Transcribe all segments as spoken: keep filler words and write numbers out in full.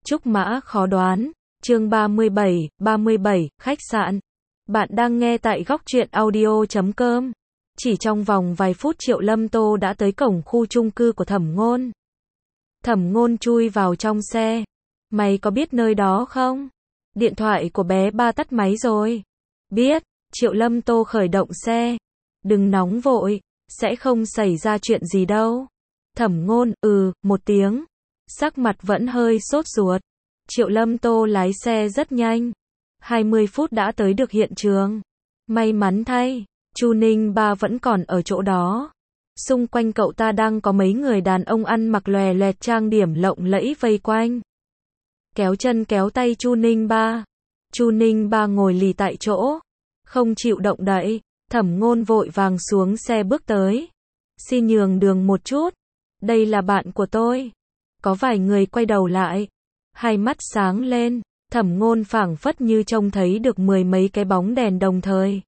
Trúc mã khó đoán. Chương ba mươi bảy, ba mươi bảy, khách sạn. Bạn đang nghe tại góc truyện audio chấm com. Chỉ trong vòng vài phút Triệu Lâm Tô đã tới cổng khu chung cư của Thẩm Ngôn. Thẩm Ngôn chui vào trong xe. Mày có biết nơi đó không? Điện thoại của bé ba tắt máy rồi. Biết. Triệu Lâm Tô khởi động xe. Đừng nóng vội, sẽ không xảy ra chuyện gì đâu. Thẩm Ngôn, ừ, một tiếng. Sắc mặt vẫn hơi sốt ruột. Triệu Lâm Tô lái xe rất nhanh. hai mươi phút đã tới được hiện trường. May mắn thay, Chu Ninh Ba vẫn còn ở chỗ đó. Xung quanh cậu ta đang có mấy người đàn ông ăn mặc lòe loẹt trang điểm lộng lẫy vây quanh. Kéo chân kéo tay Chu Ninh Ba. Chu Ninh Ba ngồi lì tại chỗ, không chịu động đậy. Thẩm Ngôn vội vàng xuống xe bước tới. Xin nhường đường một chút. Đây là bạn của tôi. Có vài người quay đầu lại. Hai mắt sáng lên. Thẩm Ngôn phảng phất như trông thấy được mười mấy cái bóng đèn đồng thời.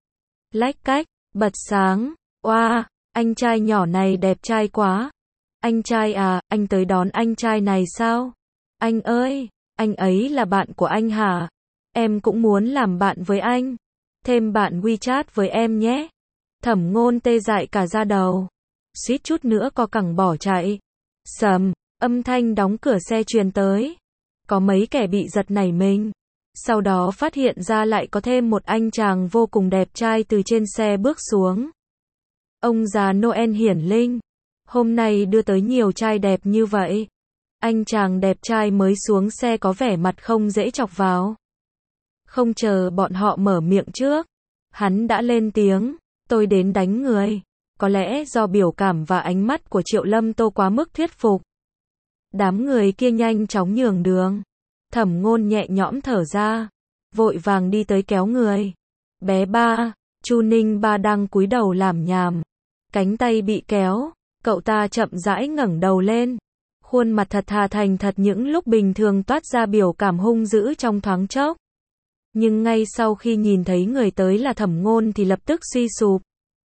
Lách cách, bật sáng. Oa, wow, anh trai nhỏ này đẹp trai quá. Anh trai à, anh tới đón anh trai này sao? Anh ơi, anh ấy là bạn của anh hả? Em cũng muốn làm bạn với anh. Thêm bạn WeChat với em nhé. Thẩm Ngôn tê dại cả da đầu. Suýt chút nữa co cẳng bỏ chạy. Sầm, âm thanh đóng cửa xe truyền tới. Có mấy kẻ bị giật nảy mình. Sau đó phát hiện ra lại có thêm một anh chàng vô cùng đẹp trai từ trên xe bước xuống. Ông già Noel hiển linh. Hôm nay đưa tới nhiều trai đẹp như vậy. Anh chàng đẹp trai mới xuống xe có vẻ mặt không dễ chọc vào. Không chờ bọn họ mở miệng trước, hắn đã lên tiếng, tôi đến đánh người. Có lẽ do biểu cảm và ánh mắt của Triệu Lâm Tô quá mức thuyết phục. Đám người kia nhanh chóng nhường đường. Thẩm Ngôn nhẹ nhõm thở ra, vội vàng đi tới kéo người. Bé ba, Chu Ninh Ba đang cúi đầu làm nhảm. Cánh tay bị kéo, cậu ta chậm rãi ngẩng đầu lên. Khuôn mặt thật thà thành thật những lúc bình thường toát ra biểu cảm hung dữ trong thoáng chốc. Nhưng ngay sau khi nhìn thấy người tới là Thẩm Ngôn thì lập tức suy sụp.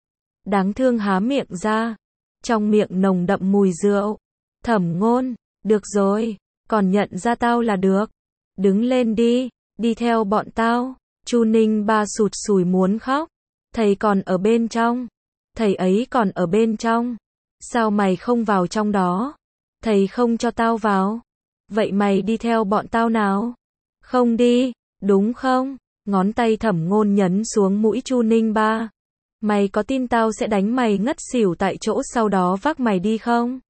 Đáng thương há miệng ra, trong miệng nồng đậm mùi rượu. Thẩm Ngôn, được rồi, còn nhận ra tao là được. Đứng lên đi, đi theo bọn tao. Chu Ninh Ba sụt sùi muốn khóc. Thầy còn ở bên trong. Thầy ấy còn ở bên trong. Sao mày không vào trong đó? Thầy không cho tao vào. Vậy mày đi theo bọn tao nào? Không đi, đúng không? Ngón tay Thẩm Ngôn nhấn xuống mũi Chu Ninh Ba. Mày có tin tao sẽ đánh mày ngất xỉu tại chỗ sau đó vác mày đi không?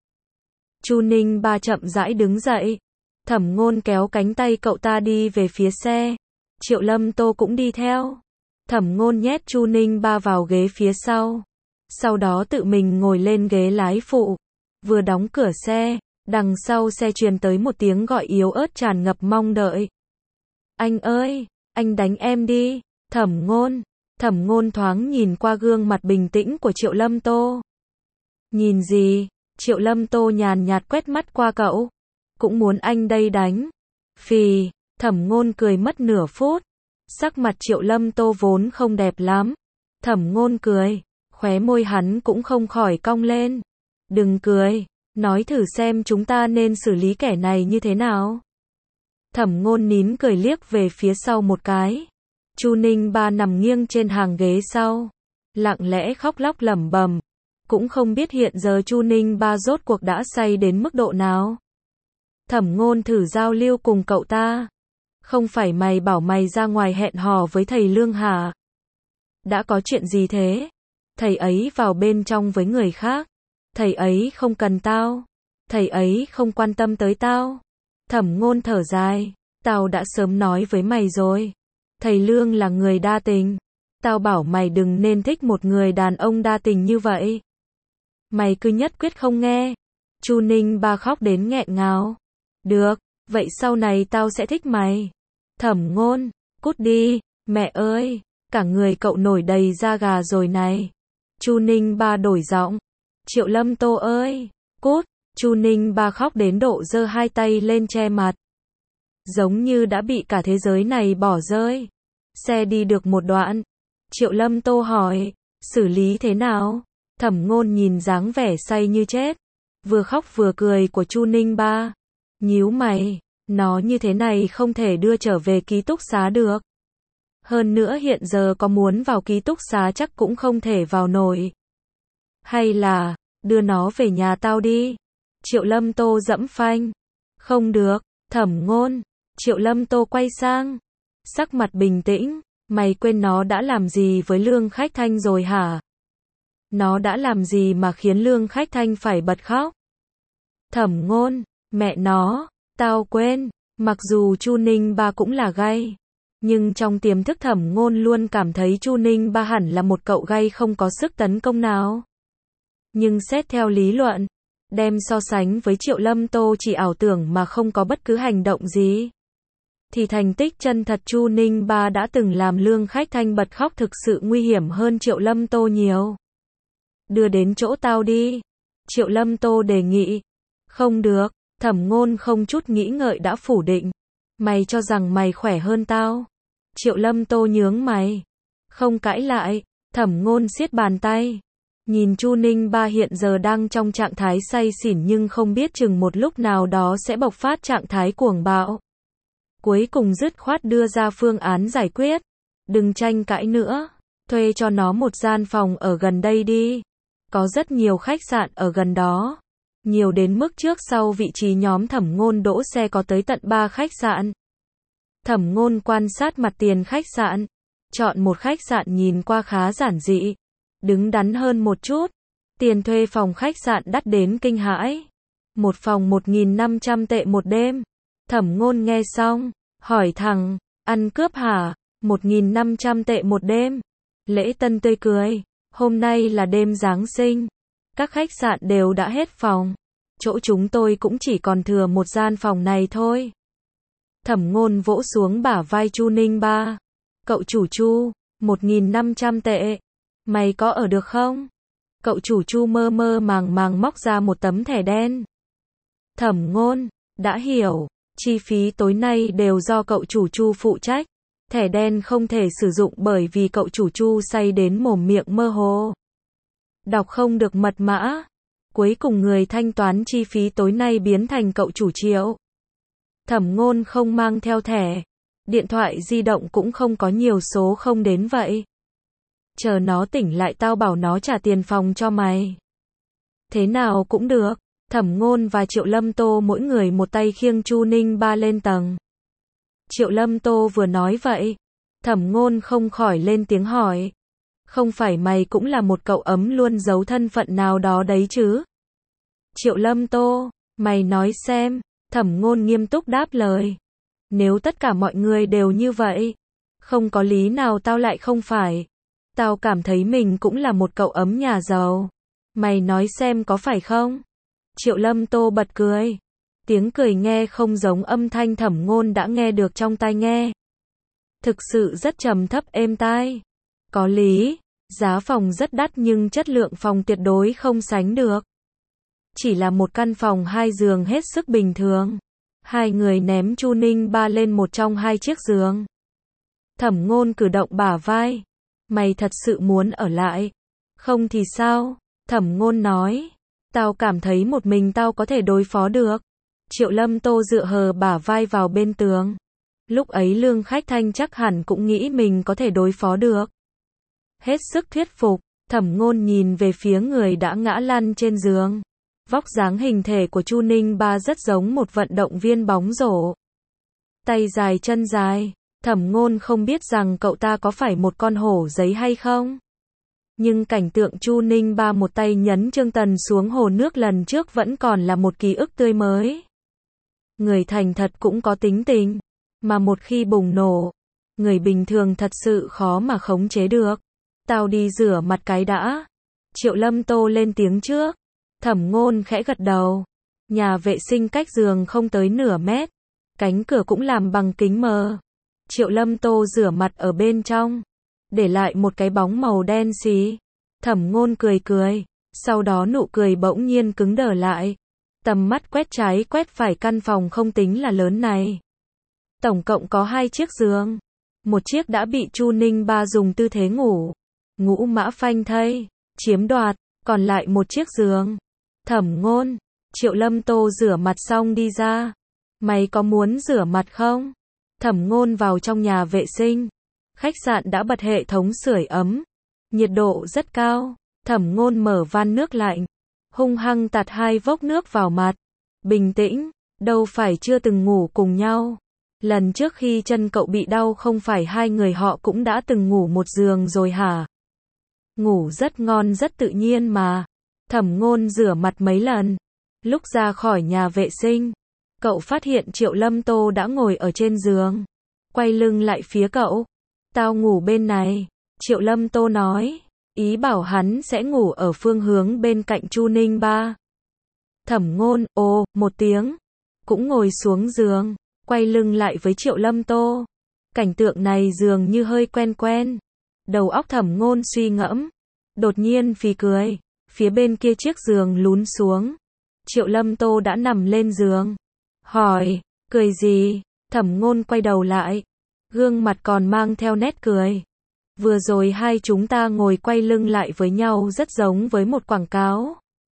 Chu Ninh Ba chậm rãi đứng dậy. Thẩm Ngôn kéo cánh tay cậu ta đi về phía xe. Triệu Lâm Tô cũng đi theo. Thẩm Ngôn nhét Chu Ninh Ba vào ghế phía sau. Sau đó tự mình ngồi lên ghế lái phụ. Vừa đóng cửa xe, đằng sau xe truyền tới một tiếng gọi yếu ớt tràn ngập mong đợi. Anh ơi, anh đánh em đi. Thẩm Ngôn. Thẩm Ngôn thoáng nhìn qua gương mặt bình tĩnh của Triệu Lâm Tô. Nhìn gì? Triệu Lâm Tô nhàn nhạt quét mắt qua cậu. Cũng muốn anh đây đánh. Phì. Thẩm Ngôn cười mất nửa phút. Sắc mặt Triệu Lâm Tô vốn không đẹp lắm. Thẩm Ngôn cười. Khóe môi hắn cũng không khỏi cong lên. Đừng cười. Nói thử xem chúng ta nên xử lý kẻ này như thế nào. Thẩm Ngôn nín cười liếc về phía sau một cái. Chu Ninh Ba nằm nghiêng trên hàng ghế sau. Lặng lẽ khóc lóc lẩm bẩm. Cũng không biết hiện giờ Chu Ninh Ba rốt cuộc đã say đến mức độ nào. Thẩm Ngôn thử giao lưu cùng cậu ta. Không phải mày bảo mày ra ngoài hẹn hò với thầy Lương hả? Đã có chuyện gì thế? Thầy ấy vào bên trong với người khác. Thầy ấy không cần tao. Thầy ấy không quan tâm tới tao. Thẩm Ngôn thở dài. Tao đã sớm nói với mày rồi. Thầy Lương là người đa tình. Tao bảo mày đừng nên thích một người đàn ông đa tình như vậy. Mày cứ nhất quyết không nghe. Chu Ninh Ba khóc đến nghẹn ngào. Được, vậy sau này tao sẽ thích mày. Thẩm Ngôn, cút đi, mẹ ơi, cả người cậu nổi đầy da gà rồi này. Chu Ninh Ba đổi giọng. Triệu Lâm Tô ơi, cút. Chu Ninh Ba khóc đến độ giơ hai tay lên che mặt. Giống như đã bị cả thế giới này bỏ rơi. Xe đi được một đoạn. Triệu Lâm Tô hỏi, xử lý thế nào? Thẩm Ngôn nhìn dáng vẻ say như chết. Vừa khóc vừa cười của Chu Ninh Ba. Nhíu mày, Nó như thế này không thể đưa trở về ký túc xá được. Hơn nữa hiện giờ có muốn vào ký túc xá chắc cũng không thể vào nổi. Hay là, đưa nó về nhà tao đi. Triệu Lâm Tô dẫm phanh. Không được, Thẩm Ngôn. Triệu Lâm Tô quay sang. Sắc mặt bình tĩnh. Mày quên nó đã làm gì với Lương Khách Thanh rồi hả? Nó đã làm gì mà khiến Lương Khách Thanh phải bật khóc? Thẩm Ngôn, mẹ nó, tao quên. Mặc dù Chu Ninh Ba cũng là gay. Nhưng trong tiềm thức Thẩm Ngôn luôn cảm thấy Chu Ninh Ba hẳn là một cậu gay không có sức tấn công nào. Nhưng xét theo lý luận, đem so sánh với Triệu Lâm Tô chỉ ảo tưởng mà không có bất cứ hành động gì, thì thành tích chân thật Chu Ninh Ba đã từng làm Lương Khách Thanh bật khóc thực sự nguy hiểm hơn Triệu Lâm Tô nhiều. Đưa đến chỗ tao đi. Triệu Lâm Tô đề nghị. Không được, Thẩm Ngôn không chút nghĩ ngợi đã phủ định. Mày cho rằng mày khỏe hơn tao. Triệu Lâm Tô nhướng mày. Không cãi lại, Thẩm Ngôn siết bàn tay. Nhìn Chu Ninh Ba hiện giờ đang trong trạng thái say xỉn nhưng không biết chừng một lúc nào đó sẽ bộc phát trạng thái cuồng bạo. Cuối cùng dứt khoát đưa ra phương án giải quyết. Đừng tranh cãi nữa. Thuê cho nó một gian phòng ở gần đây đi. Có rất nhiều khách sạn ở gần đó. Nhiều đến mức trước sau vị trí nhóm Thẩm Ngôn đỗ xe có tới tận ba khách sạn. Thẩm Ngôn quan sát mặt tiền khách sạn. Chọn một khách sạn nhìn qua khá giản dị. Đứng đắn hơn một chút. Tiền thuê phòng khách sạn đắt đến kinh hãi. Một phòng một nghìn năm trăm tệ một đêm. Thẩm Ngôn nghe xong, hỏi thằng, ăn cướp hả? một nghìn năm trăm tệ một đêm. Lễ Tân tươi cười. Hôm nay là đêm Giáng sinh. Các khách sạn đều đã hết phòng. Chỗ chúng tôi cũng chỉ còn thừa một gian phòng này thôi. Thẩm Ngôn vỗ xuống bả vai Chu Ninh Ba. Cậu chủ Chu, một nghìn năm trăm tệ. Mày có ở được không? Cậu chủ Chu mơ mơ màng màng móc ra một tấm thẻ đen. Thẩm Ngôn, đã hiểu. Chi phí tối nay đều do cậu chủ Chu phụ trách. Thẻ đen không thể sử dụng bởi vì cậu chủ Chu say đến mồm miệng mơ hồ. Đọc không được mật mã. Cuối cùng người thanh toán chi phí tối nay biến thành cậu chủ Triệu. Thẩm Ngôn không mang theo thẻ. Điện thoại di động cũng không có nhiều số không đến vậy. Chờ nó tỉnh lại tao bảo nó trả tiền phòng cho mày. Thế nào cũng được. Thẩm Ngôn và Triệu Lâm Tô mỗi người một tay khiêng Chu Ninh Ba lên tầng. Triệu Lâm Tô vừa nói vậy. Thẩm Ngôn không khỏi lên tiếng hỏi. Không phải mày cũng là một cậu ấm luôn giấu thân phận nào đó đấy chứ? Triệu Lâm Tô, mày nói xem. Thẩm Ngôn nghiêm túc đáp lời. Nếu tất cả mọi người đều như vậy, không có lý nào tao lại không phải. Tao cảm thấy mình cũng là một cậu ấm nhà giàu. Mày nói xem có phải không? Triệu Lâm Tô bật cười. Tiếng cười nghe không giống âm thanh Thẩm Ngôn đã nghe được trong tai nghe. Thực sự rất trầm thấp êm tai. Có lý, giá phòng rất đắt nhưng chất lượng phòng tuyệt đối không sánh được. Chỉ là một căn phòng hai giường hết sức bình thường. Hai người ném Chu Ninh Ba lên một trong hai chiếc giường. Thẩm Ngôn cử động bả vai. Mày thật sự muốn ở lại? Không thì sao? Thẩm Ngôn nói. Tao cảm thấy một mình tao có thể đối phó được. Triệu Lâm Tô dựa hờ bả vai vào bên tường. Lúc ấy Lương Khách Thanh chắc hẳn cũng nghĩ mình có thể đối phó được. Hết sức thuyết phục, Thẩm Ngôn nhìn về phía người đã ngã lăn trên giường. Vóc dáng hình thể của Chu Ninh Ba rất giống một vận động viên bóng rổ. Tay dài chân dài, Thẩm Ngôn không biết rằng cậu ta có phải một con hổ giấy hay không. Nhưng cảnh tượng Chu Ninh Ba một tay nhấn Trương Tần xuống hồ nước lần trước vẫn còn là một ký ức tươi mới. Người thành thật cũng có tính tình, mà một khi bùng nổ, người bình thường thật sự khó mà khống chế được. Tao đi rửa mặt cái đã. Triệu Lâm Tô lên tiếng trước. Thẩm Ngôn khẽ gật đầu. Nhà vệ sinh cách giường không tới nửa mét. Cánh cửa cũng làm bằng kính mờ. Triệu Lâm Tô rửa mặt ở bên trong, để lại một cái bóng màu đen xì. Thẩm Ngôn cười cười, sau đó nụ cười bỗng nhiên cứng đờ lại. Tầm mắt quét trái quét phải căn phòng không tính là lớn này. Tổng cộng có hai chiếc giường. Một chiếc đã bị Chu Ninh Ba dùng tư thế ngủ, ngũ mã phanh thây, chiếm đoạt, còn lại một chiếc giường. Thẩm Ngôn, Triệu Lâm Tô rửa mặt xong đi ra. Mày có muốn rửa mặt không? Thẩm Ngôn vào trong nhà vệ sinh. Khách sạn đã bật hệ thống sưởi ấm. Nhiệt độ rất cao. Thẩm Ngôn mở van nước lạnh. Hung hăng tạt hai vốc nước vào mặt. Bình tĩnh, đâu phải chưa từng ngủ cùng nhau. Lần trước khi chân cậu bị đau không phải hai người họ cũng đã từng ngủ một giường rồi hả? Ngủ rất ngon rất tự nhiên mà. Thẩm Ngôn rửa mặt mấy lần. Lúc ra khỏi nhà vệ sinh, cậu phát hiện Triệu Lâm Tô đã ngồi ở trên giường. Quay lưng lại phía cậu. Tao ngủ bên này. Triệu Lâm Tô nói. Ý bảo hắn sẽ ngủ ở phương hướng bên cạnh Chu Ninh Ba. Thẩm Ngôn, ồ, một tiếng. Cũng ngồi xuống giường. Quay lưng lại với Triệu Lâm Tô. Cảnh tượng này dường như hơi quen quen. Đầu óc Thẩm Ngôn suy ngẫm. Đột nhiên phì cười. Phía bên kia chiếc giường lún xuống. Triệu Lâm Tô đã nằm lên giường. Hỏi, cười gì? Thẩm Ngôn quay đầu lại. Gương mặt còn mang theo nét cười. Vừa rồi hai chúng ta ngồi quay lưng lại với nhau rất giống với một quảng cáo.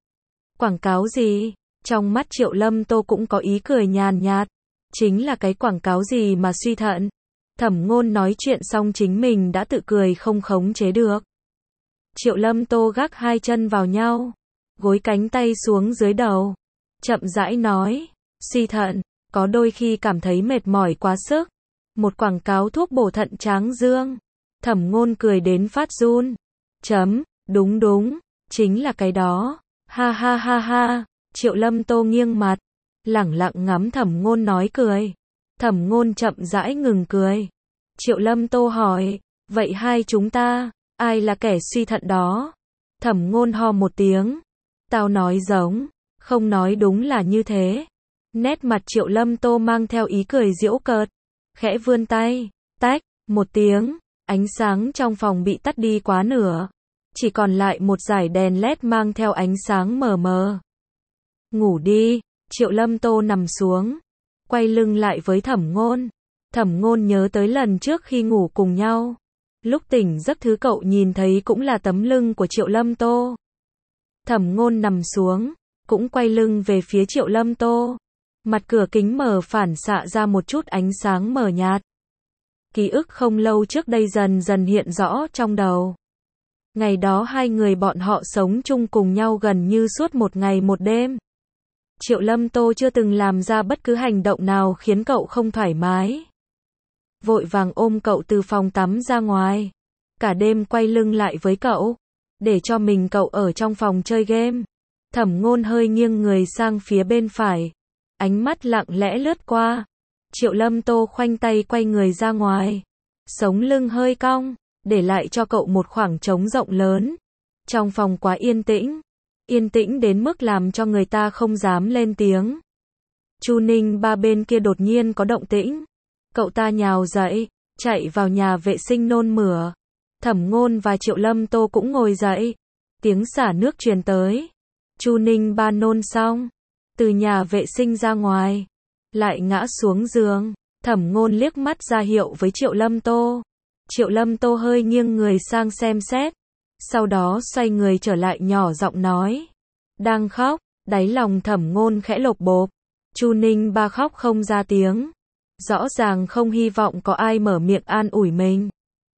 Quảng cáo gì? Trong mắt Triệu Lâm Tô cũng có ý cười nhàn nhạt. Chính là cái quảng cáo gì mà suy thận. Thẩm Ngôn nói chuyện xong chính mình đã tự cười không khống chế được. Triệu Lâm Tô gác hai chân vào nhau. Gối cánh tay xuống dưới đầu. Chậm rãi nói. Suy thận, có đôi khi cảm thấy mệt mỏi quá sức. Một quảng cáo thuốc bổ thận tráng dương. Thẩm Ngôn cười đến phát run. Chấm, đúng đúng, chính là cái đó. Ha ha ha ha. Triệu Lâm Tô nghiêng mặt. Lẳng lặng ngắm Thẩm Ngôn nói cười. Thẩm Ngôn chậm rãi ngừng cười. Triệu Lâm Tô hỏi. Vậy hai chúng ta, ai là kẻ suy thận đó? Thẩm Ngôn ho một tiếng. Tao nói giống, không nói đúng là như thế. Nét mặt Triệu Lâm Tô mang theo ý cười giễu cợt. Khẽ vươn tay. Tách, một tiếng. Ánh sáng trong phòng bị tắt đi quá nửa. Chỉ còn lại một dải đèn led mang theo ánh sáng mờ mờ. Ngủ đi. Triệu Lâm Tô nằm xuống. Quay lưng lại với Thẩm Ngôn. Thẩm Ngôn nhớ tới lần trước khi ngủ cùng nhau. Lúc tỉnh giấc thứ cậu nhìn thấy cũng là tấm lưng của Triệu Lâm Tô. Thẩm Ngôn nằm xuống. Cũng quay lưng về phía Triệu Lâm Tô. Mặt cửa kính mở phản xạ ra một chút ánh sáng mờ nhạt. Ký ức không lâu trước đây dần dần hiện rõ trong đầu. Ngày đó hai người bọn họ sống chung cùng nhau gần như suốt một ngày một đêm. Triệu Lâm Tô chưa từng làm ra bất cứ hành động nào khiến cậu không thoải mái. Vội vàng ôm cậu từ phòng tắm ra ngoài. Cả đêm quay lưng lại với cậu. Để cho mình cậu ở trong phòng chơi game. Thẩm Ngôn hơi nghiêng người sang phía bên phải. Ánh mắt lặng lẽ lướt qua. Triệu Lâm Tô khoanh tay quay người ra ngoài. Sống lưng hơi cong. Để lại cho cậu một khoảng trống rộng lớn. Trong phòng quá yên tĩnh. Yên tĩnh đến mức làm cho người ta không dám lên tiếng. Chu Ninh Ba bên kia đột nhiên có động tĩnh. Cậu ta nhào dậy. Chạy vào nhà vệ sinh nôn mửa. Thẩm Ngôn và Triệu Lâm Tô cũng ngồi dậy. Tiếng xả nước truyền tới. Chu Ninh Ba nôn xong. Từ nhà vệ sinh ra ngoài. Lại ngã xuống giường. Thẩm Ngôn liếc mắt ra hiệu với Triệu Lâm Tô. Triệu Lâm Tô hơi nghiêng người sang xem xét. Sau đó xoay người trở lại nhỏ giọng nói. Đang khóc. Đáy lòng Thẩm Ngôn khẽ lột bột. Chu Ninh Ba khóc không ra tiếng. Rõ ràng không hy vọng có ai mở miệng an ủi mình.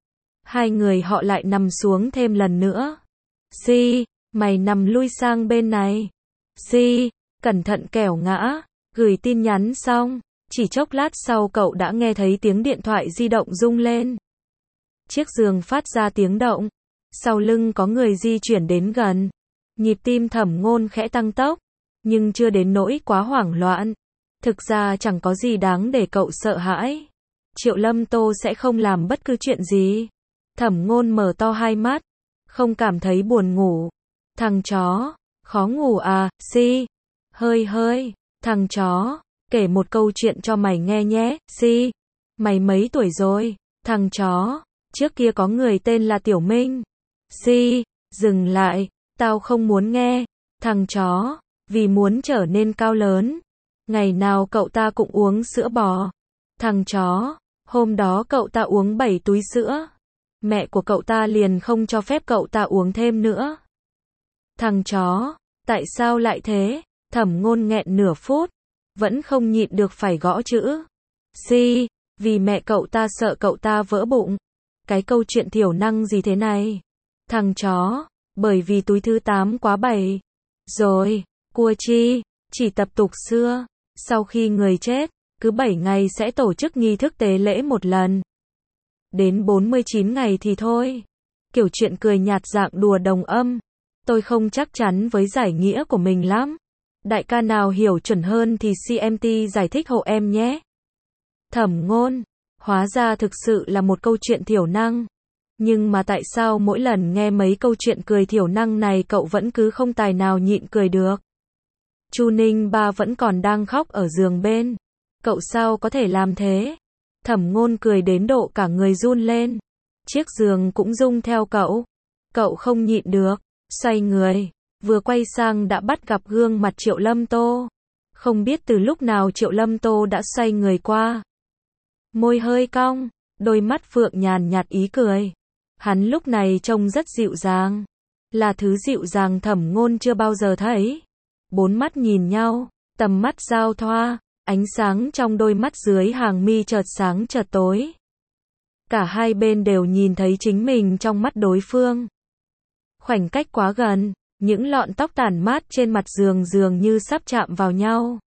Hai người họ lại nằm xuống thêm lần nữa. Si, mày nằm lui sang bên này. Si, cẩn thận kẻo ngã. Gửi tin nhắn xong. Chỉ chốc lát sau cậu đã nghe thấy tiếng điện thoại di động rung lên. Chiếc giường phát ra tiếng động. Sau lưng có người di chuyển đến gần. Nhịp tim Thẩm Ngôn khẽ tăng tốc. Nhưng chưa đến nỗi quá hoảng loạn. Thực ra chẳng có gì đáng để cậu sợ hãi. Triệu Lâm Tô sẽ không làm bất cứ chuyện gì. Thẩm Ngôn mở to hai mắt. Không cảm thấy buồn ngủ. Thằng chó. Khó ngủ à, Si. Hơi hơi. Thằng chó. Kể một câu chuyện cho mày nghe nhé, Si. Mày mấy tuổi rồi? Thằng chó. Trước kia có người tên là Tiểu Minh. Si. Dừng lại. Tao không muốn nghe. Thằng chó. Vì muốn trở nên cao lớn. Ngày nào cậu ta cũng uống sữa bò. Thằng chó. Hôm đó cậu ta uống bảy túi sữa. Mẹ của cậu ta liền không cho phép cậu ta uống thêm nữa. Thằng chó. Tại sao lại thế? Thẩm Ngôn nghẹn nửa phút. vẫn không nhịn được phải gõ chữ. Si, vì mẹ cậu ta sợ cậu ta vỡ bụng. Cái câu chuyện thiểu năng gì thế này? Thằng chó, bởi vì túi thứ tám quá bảy. Rồi, cua chi, chỉ tập tục xưa, sau khi người chết, cứ bảy ngày sẽ tổ chức nghi thức tế lễ một lần. Đến bốn mươi chín ngày thì thôi. Kiểu chuyện cười nhạt dạng đùa đồng âm. Tôi không chắc chắn với giải nghĩa của mình lắm. Đại ca nào hiểu chuẩn hơn thì xê em tê giải thích hộ em nhé. Thẩm Ngôn, hóa ra thực sự là một câu chuyện thiểu năng. Nhưng mà tại sao mỗi lần nghe mấy câu chuyện cười thiểu năng này cậu vẫn cứ không tài nào nhịn cười được? Chu Ninh Ba vẫn còn đang khóc ở giường bên. Cậu sao có thể làm thế? Thẩm Ngôn cười đến độ cả người run lên. Chiếc giường cũng rung theo cậu. Cậu không nhịn được, xoay người, vừa quay sang đã bắt gặp gương mặt Triệu Lâm Tô. Không biết từ lúc nào Triệu Lâm Tô đã xoay người qua. Môi hơi cong, đôi mắt phượng nhàn nhạt ý cười. Hắn lúc này trông rất dịu dàng. Là thứ dịu dàng Thẩm Ngôn chưa bao giờ thấy. Bốn mắt nhìn nhau, tầm mắt giao thoa, ánh sáng trong đôi mắt dưới hàng mi chợt sáng chợt tối. Cả hai bên đều nhìn thấy chính mình trong mắt đối phương. Khoảnh cách quá gần, những lọn tóc tản mát trên mặt giường dường như sắp chạm vào nhau.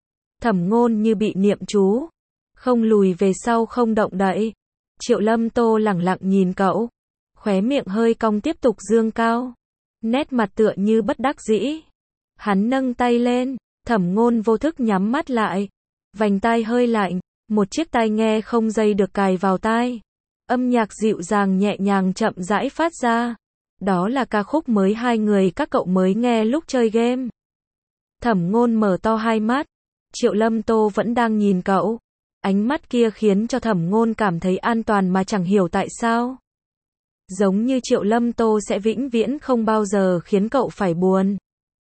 Thẩm Ngôn như bị niệm chú, không lùi về sau không động đậy. Triệu Lâm Tô lẳng lặng nhìn cậu, khóe miệng hơi cong tiếp tục dương cao, nét mặt tựa như bất đắc dĩ. Hắn nâng tay lên, Thẩm Ngôn vô thức nhắm mắt lại, vành tai hơi lạnh, một chiếc tai nghe không dây được cài vào tai. Âm nhạc dịu dàng nhẹ nhàng chậm rãi phát ra. Đó là ca khúc mới hai người các cậu mới nghe lúc chơi game. Thẩm Ngôn mở to hai mắt, Triệu Lâm Tô vẫn đang nhìn cậu. Ánh mắt kia khiến cho Thẩm Ngôn cảm thấy an toàn mà chẳng hiểu tại sao. Giống như Triệu Lâm Tô sẽ vĩnh viễn không bao giờ khiến cậu phải buồn.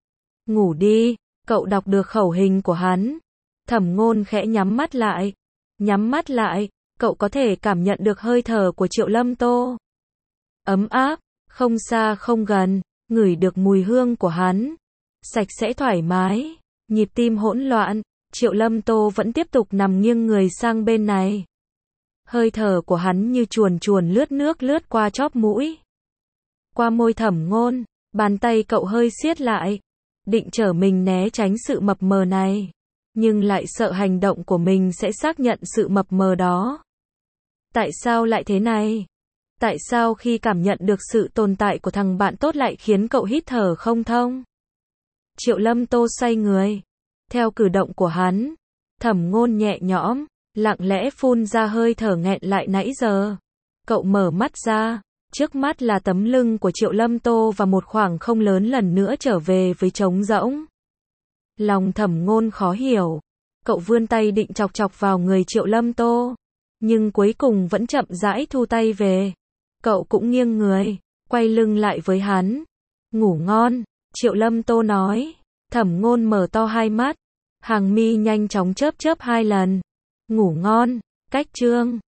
Ngủ đi, cậu đọc được khẩu hình của hắn. Thẩm Ngôn khẽ nhắm mắt lại. Nhắm mắt lại, cậu có thể cảm nhận được hơi thở của Triệu Lâm Tô. Ấm áp, không xa không gần, ngửi được mùi hương của hắn. Sạch sẽ thoải mái, nhịp tim hỗn loạn, Triệu Lâm Tô vẫn tiếp tục nằm nghiêng người sang bên này. Hơi thở của hắn như chuồn chuồn lướt nước lướt qua chóp mũi. Qua môi Thẩm Ngôn, bàn tay cậu hơi siết lại, định trở mình né tránh sự mập mờ này. Nhưng lại sợ hành động của mình sẽ xác nhận sự mập mờ đó. Tại sao lại thế này? Tại sao khi cảm nhận được sự tồn tại của thằng bạn tốt lại khiến cậu hít thở không thông? Triệu Lâm Tô xoay người. Theo cử động của hắn, Thẩm Ngôn nhẹ nhõm, lặng lẽ phun ra hơi thở nghẹn lại nãy giờ. Cậu mở mắt ra, trước mắt là tấm lưng của Triệu Lâm Tô và một khoảng không lớn lần nữa trở về với trống rỗng. Lòng Thẩm Ngôn khó hiểu. Cậu vươn tay định chọc chọc vào người Triệu Lâm Tô, nhưng cuối cùng vẫn chậm rãi thu tay về. Cậu cũng nghiêng người, quay lưng lại với hắn. Ngủ ngon, Triệu Lâm Tô nói. Thẩm Ngôn mở to hai mắt, hàng mi nhanh chóng chớp chớp hai lần. Ngủ ngon, cách chương.